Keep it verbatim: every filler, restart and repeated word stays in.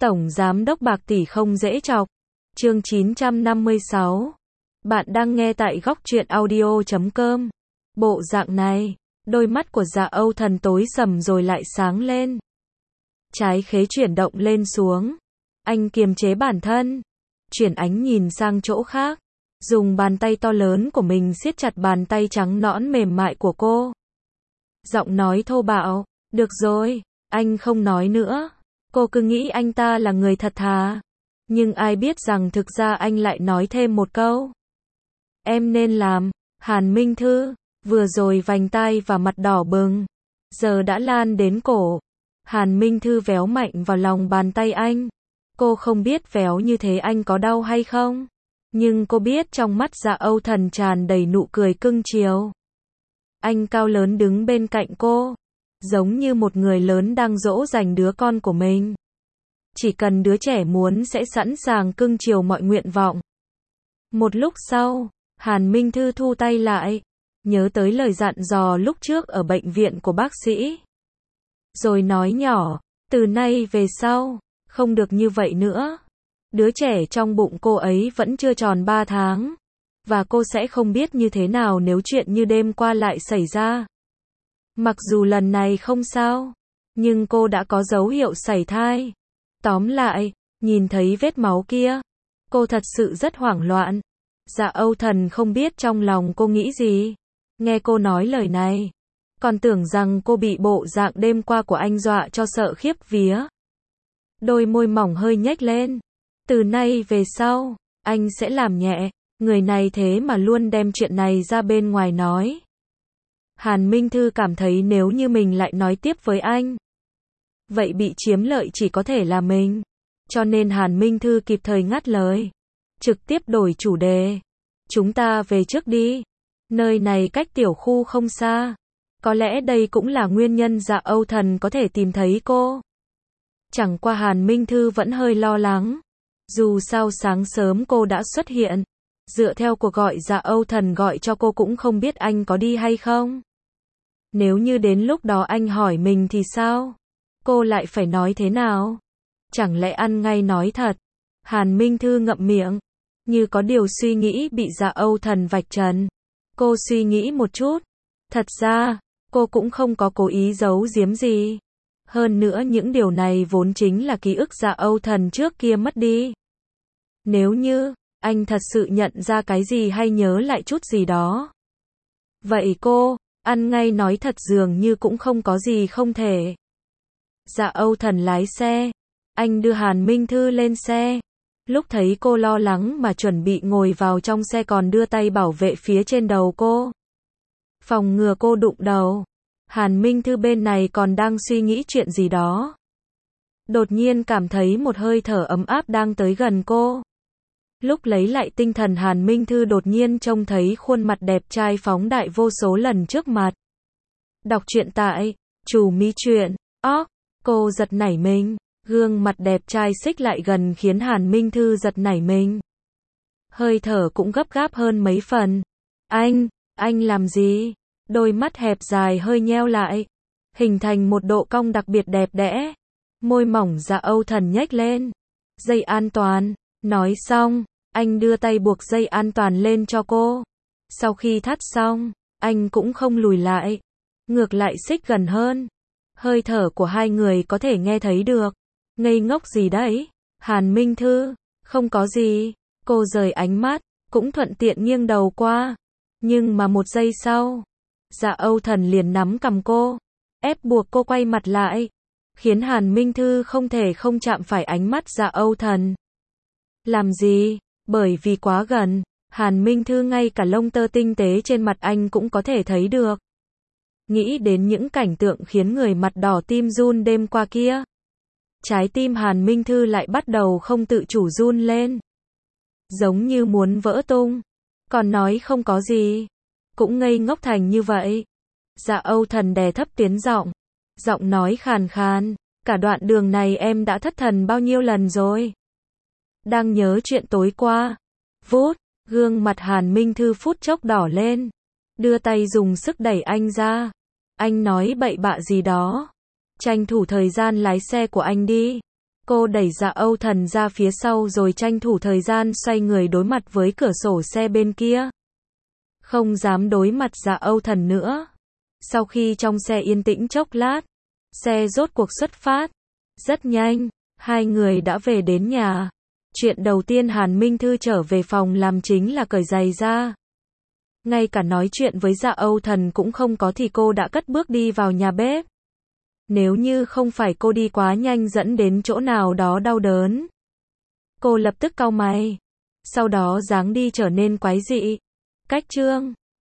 Tổng Giám đốc Bạc Tỷ không dễ chọc. Chương chín trăm năm mươi sáu. Bạn đang nghe tại góc truyện audio chấm com. Bộ dạng này, đôi mắt của Dạ Âu Thần tối sầm rồi lại sáng lên. Trái khế chuyển động lên xuống. Anh kiềm chế bản thân, chuyển ánh nhìn sang chỗ khác, dùng bàn tay to lớn của mình siết chặt bàn tay trắng nõn mềm mại của cô. Giọng nói thô bạo, được rồi, anh không nói nữa. Cô cứ nghĩ anh ta là người thật thà. Nhưng ai biết rằng thực ra anh lại nói thêm một câu. Em nên làm. Hàn Minh Thư, vừa rồi vành tai và mặt đỏ bừng, giờ đã lan đến cổ. Hàn Minh Thư véo mạnh vào lòng bàn tay anh. Cô không biết véo như thế anh có đau hay không. Nhưng cô biết trong mắt Dạ Âu Thần tràn đầy nụ cười cưng chiều. Anh cao lớn đứng bên cạnh cô, giống như một người lớn đang dỗ dành đứa con của mình. Chỉ cần đứa trẻ muốn sẽ sẵn sàng cưng chiều mọi nguyện vọng. Một lúc sau, Hàn Minh Thư thu tay lại, nhớ tới lời dặn dò lúc trước ở bệnh viện của bác sĩ. Rồi nói nhỏ, từ nay về sau, không được như vậy nữa. Đứa trẻ trong bụng cô ấy vẫn chưa tròn ba tháng. Và cô sẽ không biết như thế nào nếu chuyện như đêm qua lại xảy ra. Mặc dù lần này không sao, nhưng cô đã có dấu hiệu sảy thai. Tóm lại, nhìn thấy vết máu kia, cô thật sự rất hoảng loạn. Dạ Âu Thần không biết trong lòng cô nghĩ gì. Nghe cô nói lời này, còn tưởng rằng cô bị bộ dạng đêm qua của anh dọa cho sợ khiếp vía. Đôi môi mỏng hơi nhếch lên. Từ nay về sau, anh sẽ làm nhẹ. Người này thế mà luôn đem chuyện này ra bên ngoài nói. Hàn Minh Thư cảm thấy nếu như mình lại nói tiếp với anh, vậy bị chiếm lợi chỉ có thể là mình. Cho nên Hàn Minh Thư kịp thời ngắt lời, trực tiếp đổi chủ đề. Chúng ta về trước đi. Nơi này cách tiểu khu không xa. Có lẽ đây cũng là nguyên nhân Dạ Âu Thần có thể tìm thấy cô. Chẳng qua Hàn Minh Thư vẫn hơi lo lắng. Dù sao sáng sớm cô đã xuất hiện. Dựa theo cuộc gọi Dạ Âu Thần gọi cho cô cũng không biết anh có đi hay không. Nếu như đến lúc đó anh hỏi mình thì sao? Cô lại phải nói thế nào? Chẳng lẽ ăn ngay nói thật? Hàn Minh Thư ngậm miệng, như có điều suy nghĩ bị Dạ Âu Thần vạch trần. Cô suy nghĩ một chút. Thật ra, cô cũng không có cố ý giấu giếm gì. Hơn nữa những điều này vốn chính là ký ức Dạ Âu Thần trước kia mất đi. Nếu như anh thật sự nhận ra cái gì hay nhớ lại chút gì đó, vậy cô, ăn ngay nói thật dường như cũng không có gì không thể. Dạ Âu Thần lái xe. Anh đưa Hàn Minh Thư lên xe. Lúc thấy cô lo lắng mà chuẩn bị ngồi vào trong xe còn đưa tay bảo vệ phía trên đầu cô, phòng ngừa cô đụng đầu. Hàn Minh Thư bên này còn đang suy nghĩ chuyện gì đó. Đột nhiên cảm thấy một hơi thở ấm áp đang tới gần cô. Lúc lấy lại tinh thần Hàn Minh Thư đột nhiên trông thấy khuôn mặt đẹp trai phóng đại vô số lần trước mặt. Đọc truyện tại Chủ Mi Truyện. Óc, cô giật nảy mình. Gương mặt đẹp trai xích lại gần khiến Hàn Minh Thư giật nảy mình. Hơi thở cũng gấp gáp hơn mấy phần. Anh, anh làm gì? Đôi mắt hẹp dài hơi nheo lại, hình thành một độ cong đặc biệt đẹp đẽ. Môi mỏng Dạ Âu Thần nhếch lên. Dây an toàn. Nói xong, anh đưa tay buộc dây an toàn lên cho cô. Sau khi thắt xong, anh cũng không lùi lại, ngược lại xích gần hơn. Hơi thở của hai người có thể nghe thấy được. Ngây ngốc gì đấy? Hàn Minh Thư, không có gì. Cô rời ánh mắt, cũng thuận tiện nghiêng đầu qua. Nhưng mà một giây sau, Dạ Âu Thần liền nắm cằm cô, ép buộc cô quay mặt lại, khiến Hàn Minh Thư không thể không chạm phải ánh mắt Dạ Âu Thần. Làm gì? Bởi vì quá gần, Hàn Minh Thư ngay cả lông tơ tinh tế trên mặt anh cũng có thể thấy được. Nghĩ đến những cảnh tượng khiến người mặt đỏ tim run đêm qua kia, trái tim Hàn Minh Thư lại bắt đầu không tự chủ run lên, giống như muốn vỡ tung. Còn nói không có gì, cũng ngây ngốc thành như vậy. Dạ Âu Thần đè thấp tiếng giọng, giọng nói khàn khàn, cả đoạn đường này em đã thất thần bao nhiêu lần rồi? Đang nhớ chuyện tối qua. Vút, gương mặt Hàn Minh Thư phút chốc đỏ lên, đưa tay dùng sức đẩy anh ra. Anh nói bậy bạ gì đó? Tranh thủ thời gian lái xe của anh đi. Cô đẩy Dạ Âu Thần ra phía sau rồi tranh thủ thời gian xoay người đối mặt với cửa sổ xe bên kia. Không dám đối mặt Dạ Âu Thần nữa. Sau khi trong xe yên tĩnh chốc lát, xe rốt cuộc xuất phát. Rất nhanh, hai người đã về đến nhà. Chuyện đầu tiên Hàn Minh Thư trở về phòng làm chính là cởi giày ra. Ngay cả nói chuyện với Dạ Âu Thần cũng không có thì cô đã cất bước đi vào nhà bếp. Nếu như không phải cô đi quá nhanh dẫn đến chỗ nào đó đau đớn. Cô lập tức cau mày. Sau đó dáng đi trở nên quái dị. Cách chương